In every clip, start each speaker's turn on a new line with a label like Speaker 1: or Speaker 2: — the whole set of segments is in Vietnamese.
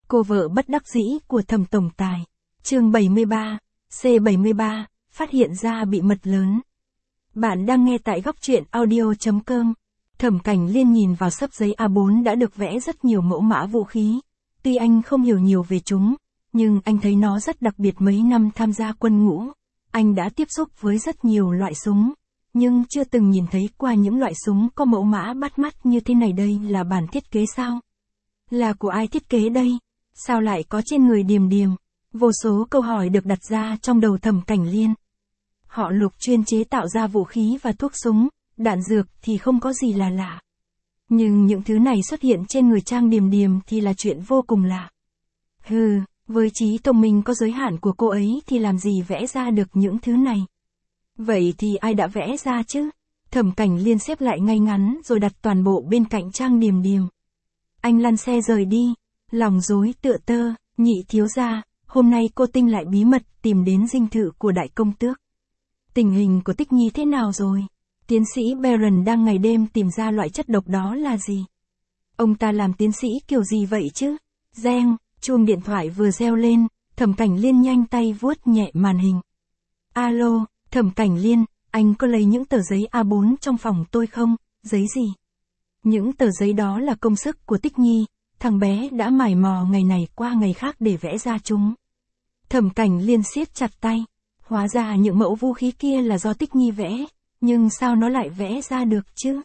Speaker 1: Cô vợ bất đắc dĩ của Thẩm tổng tài. Chương 73, C73, phát hiện ra bị mật lớn. Bạn đang nghe tại góc truyện audio.com. Thẩm Cảnh Liên nhìn vào xấp giấy A4 đã được vẽ rất nhiều mẫu mã vũ khí. Tuy anh không hiểu nhiều về chúng, nhưng anh thấy nó rất đặc biệt. Mấy năm tham gia quân ngũ, anh đã tiếp xúc với rất nhiều loại súng, nhưng chưa từng nhìn thấy qua những loại súng có mẫu mã bắt mắt như thế này. Đây là bản thiết kế sao? Là của ai thiết kế đây? Sao lại có trên người Điềm Điềm? Vô số câu hỏi được đặt ra trong đầu Thẩm Cảnh Liên. Họ Lục chuyên chế tạo ra vũ khí và thuốc súng, đạn dược thì không có gì là lạ. Nhưng những thứ này xuất hiện trên người Trang Điềm Điềm thì là chuyện vô cùng lạ. Với trí thông minh có giới hạn của cô ấy thì làm gì vẽ ra được những thứ này? Vậy thì ai đã vẽ ra chứ? Thẩm Cảnh Liên xếp lại ngay ngắn rồi đặt toàn bộ bên cạnh Trang Điềm Điềm. Anh lăn xe rời đi, lòng rối tựa tơ. Nhị thiếu gia, hôm nay cô Tinh lại bí mật tìm đến dinh thự của đại công tước. Tình hình của Tích Nhi thế nào rồi? Tiến sĩ Baron đang ngày đêm tìm ra loại chất độc đó là gì? Ông ta làm tiến sĩ kiểu gì vậy chứ? Reng, chuông điện thoại vừa reo lên, Thẩm Cảnh Liên nhanh tay vuốt nhẹ màn hình. Alo, Thẩm Cảnh Liên, anh có lấy những tờ giấy A4 trong phòng tôi không? Giấy gì? Những tờ giấy đó là công sức của Tích Nhi, thằng bé đã mải mò ngày này qua ngày khác để vẽ ra chúng. Thẩm Cảnh Liên siết chặt tay. Hóa ra những mẫu vũ khí kia là do Tích Nhi vẽ, nhưng sao nó lại vẽ ra được chứ?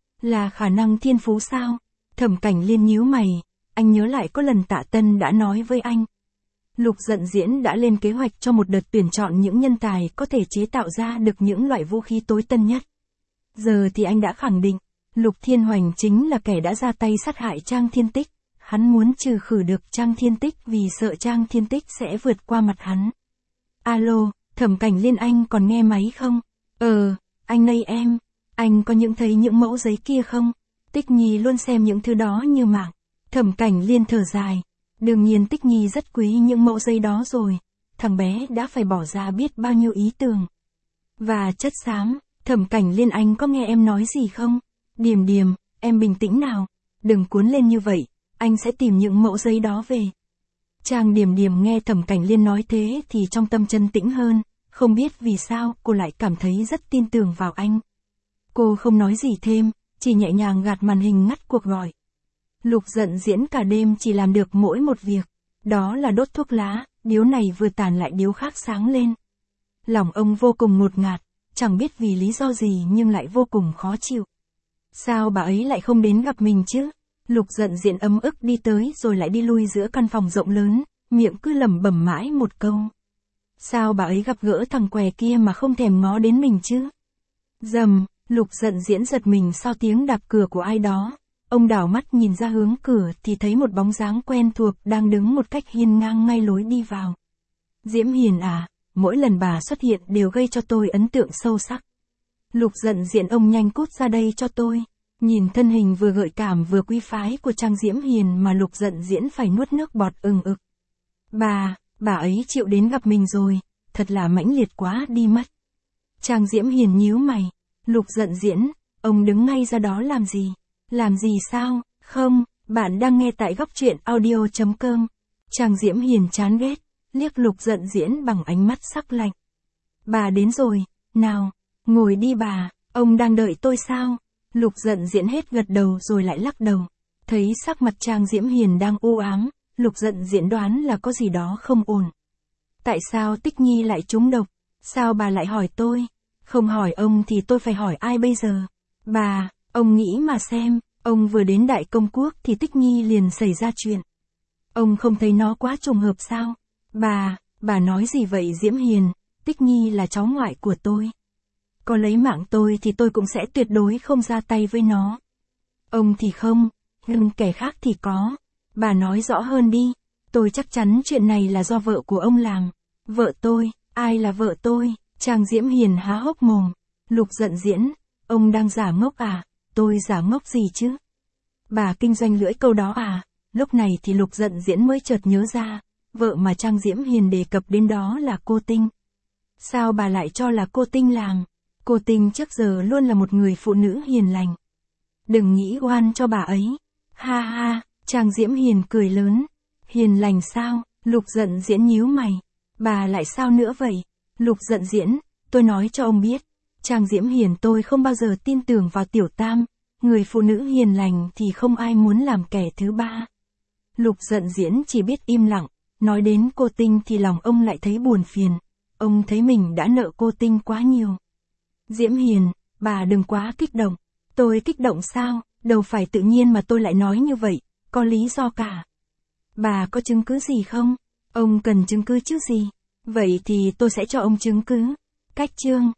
Speaker 1: Là khả năng thiên phú sao? Thẩm Cảnh Liên nhíu mày, anh nhớ lại có lần Tạ Tân đã nói với anh. Lục Dận Diễn đã lên kế hoạch cho một đợt tuyển chọn những nhân tài có thể chế tạo ra được những loại vũ khí tối tân nhất. Giờ thì anh đã khẳng định, Lục Thiên Hoành chính là kẻ đã ra tay sát hại Trang Thiên Tích. Hắn muốn trừ khử được Trang Thiên Tích vì sợ Trang Thiên Tích sẽ vượt qua mặt hắn. Alo, Thẩm Cảnh Liên, anh còn nghe máy không? Anh đây em. Anh có thấy những mẫu giấy kia không? Tích Nhi luôn xem những thứ đó như mạng. Thẩm Cảnh Liên thở dài. Đương nhiên Tích Nhi rất quý những mẫu giấy đó rồi. Thằng bé đã phải bỏ ra biết bao nhiêu ý tưởng. Và chất xám. Thẩm Cảnh Liên, anh có nghe em nói gì không? Điềm Điềm, em bình tĩnh nào. Đừng cuốn lên như vậy. Anh sẽ tìm những mẫu giấy đó về. Trang Điềm Điềm nghe Thẩm Cảnh Liên nói thế thì trong tâm chân tĩnh hơn. Không biết vì sao cô lại cảm thấy rất tin tưởng vào anh. Cô không nói gì thêm, chỉ nhẹ nhàng gạt màn hình ngắt cuộc gọi. Lục Dận Diễn cả đêm chỉ làm được mỗi một việc. Đó là đốt thuốc lá, điếu này vừa tàn lại điếu khác sáng lên. Lòng ông vô cùng ngột ngạt, chẳng biết vì lý do gì nhưng lại vô cùng khó chịu. Sao bà ấy lại không đến gặp mình chứ? Lục Dận Diễn ấm ức đi tới rồi lại đi lui giữa căn phòng rộng lớn, miệng cứ lẩm bẩm mãi một câu. Sao bà ấy gặp gỡ thằng què kia mà không thèm ngó đến mình chứ? Rầm, Lục Dận Diễn giật mình sau tiếng đạp cửa của ai đó. Ông đảo mắt nhìn ra hướng cửa thì thấy một bóng dáng quen thuộc đang đứng một cách hiên ngang ngay lối đi vào. Diễm Hiền à, mỗi lần bà xuất hiện đều gây cho tôi ấn tượng sâu sắc. Lục Dận Diễn, ông nhanh cút ra đây cho tôi. Nhìn thân hình vừa gợi cảm vừa quý phái của Trang Diễm Hiền mà Lục Dận Diễn phải nuốt nước bọt ực. Bà ấy chịu đến gặp mình rồi, thật là mãnh liệt quá đi mất. Trang Diễm Hiền nhíu mày. Lục Dận Diễn, ông đứng ngay ra đó làm gì? Làm gì sao? Không, bạn đang nghe tại góc truyện audio.com. Trang Diễm Hiền chán ghét, liếc Lục Dận Diễn bằng ánh mắt sắc lạnh. Bà đến rồi, nào, ngồi đi bà, ông đang đợi tôi sao? Lục Dận Diễn hết gật đầu rồi lại lắc đầu. Thấy sắc mặt Trang Diễm Hiền đang u ám, Lục Dận Diễn đoán là có gì đó không ổn. Tại sao Tích Nhi lại trúng độc? Sao bà lại hỏi tôi? Không hỏi ông thì tôi phải hỏi ai bây giờ? Bà, ông nghĩ mà xem, ông vừa đến Đại Công Quốc thì Tích Nhi liền xảy ra chuyện. Ông không thấy nó quá trùng hợp sao? Bà nói gì vậy Diễm Hiền? Tích Nhi là cháu ngoại của tôi. Có lấy mạng tôi thì tôi cũng sẽ tuyệt đối không ra tay với nó. Ông thì không, nhưng kẻ khác thì có. Bà nói rõ hơn đi. Tôi chắc chắn chuyện này là do vợ của ông làm. Vợ tôi? Ai là vợ tôi? Trang Diễm Hiền há hốc mồm. Lục Dận Diễn, ông đang giả ngốc à? Tôi giả ngốc gì chứ? Bà kinh doanh lưỡi câu đó à? Lúc này thì Lục Dận Diễn mới chợt nhớ ra, vợ mà Trang Diễm Hiền đề cập đến đó là cô Tinh. Sao bà lại cho là cô Tinh làm? Cô Tinh trước giờ luôn là một người phụ nữ hiền lành. Đừng nghĩ oan cho bà ấy. Ha ha, Trang Diễm Hiền cười lớn. Hiền lành sao? Lục Dận Diễn nhíu mày. Bà lại sao nữa vậy? Lục Dận Diễn, tôi nói cho ông biết. Trang Diễm Hiền tôi không bao giờ tin tưởng vào Tiểu Tam. Người phụ nữ hiền lành thì không ai muốn làm kẻ thứ ba. Lục Dận Diễn chỉ biết im lặng. Nói đến cô Tinh thì lòng ông lại thấy buồn phiền. Ông thấy mình đã nợ cô Tinh quá nhiều. Diễm Hiền, bà đừng quá kích động. Tôi kích động sao? Đâu phải tự nhiên mà tôi lại nói như vậy, có lý do cả. Bà có chứng cứ gì không? Ông cần chứng cứ chứ gì? Vậy thì tôi sẽ cho ông chứng cứ. Cách chương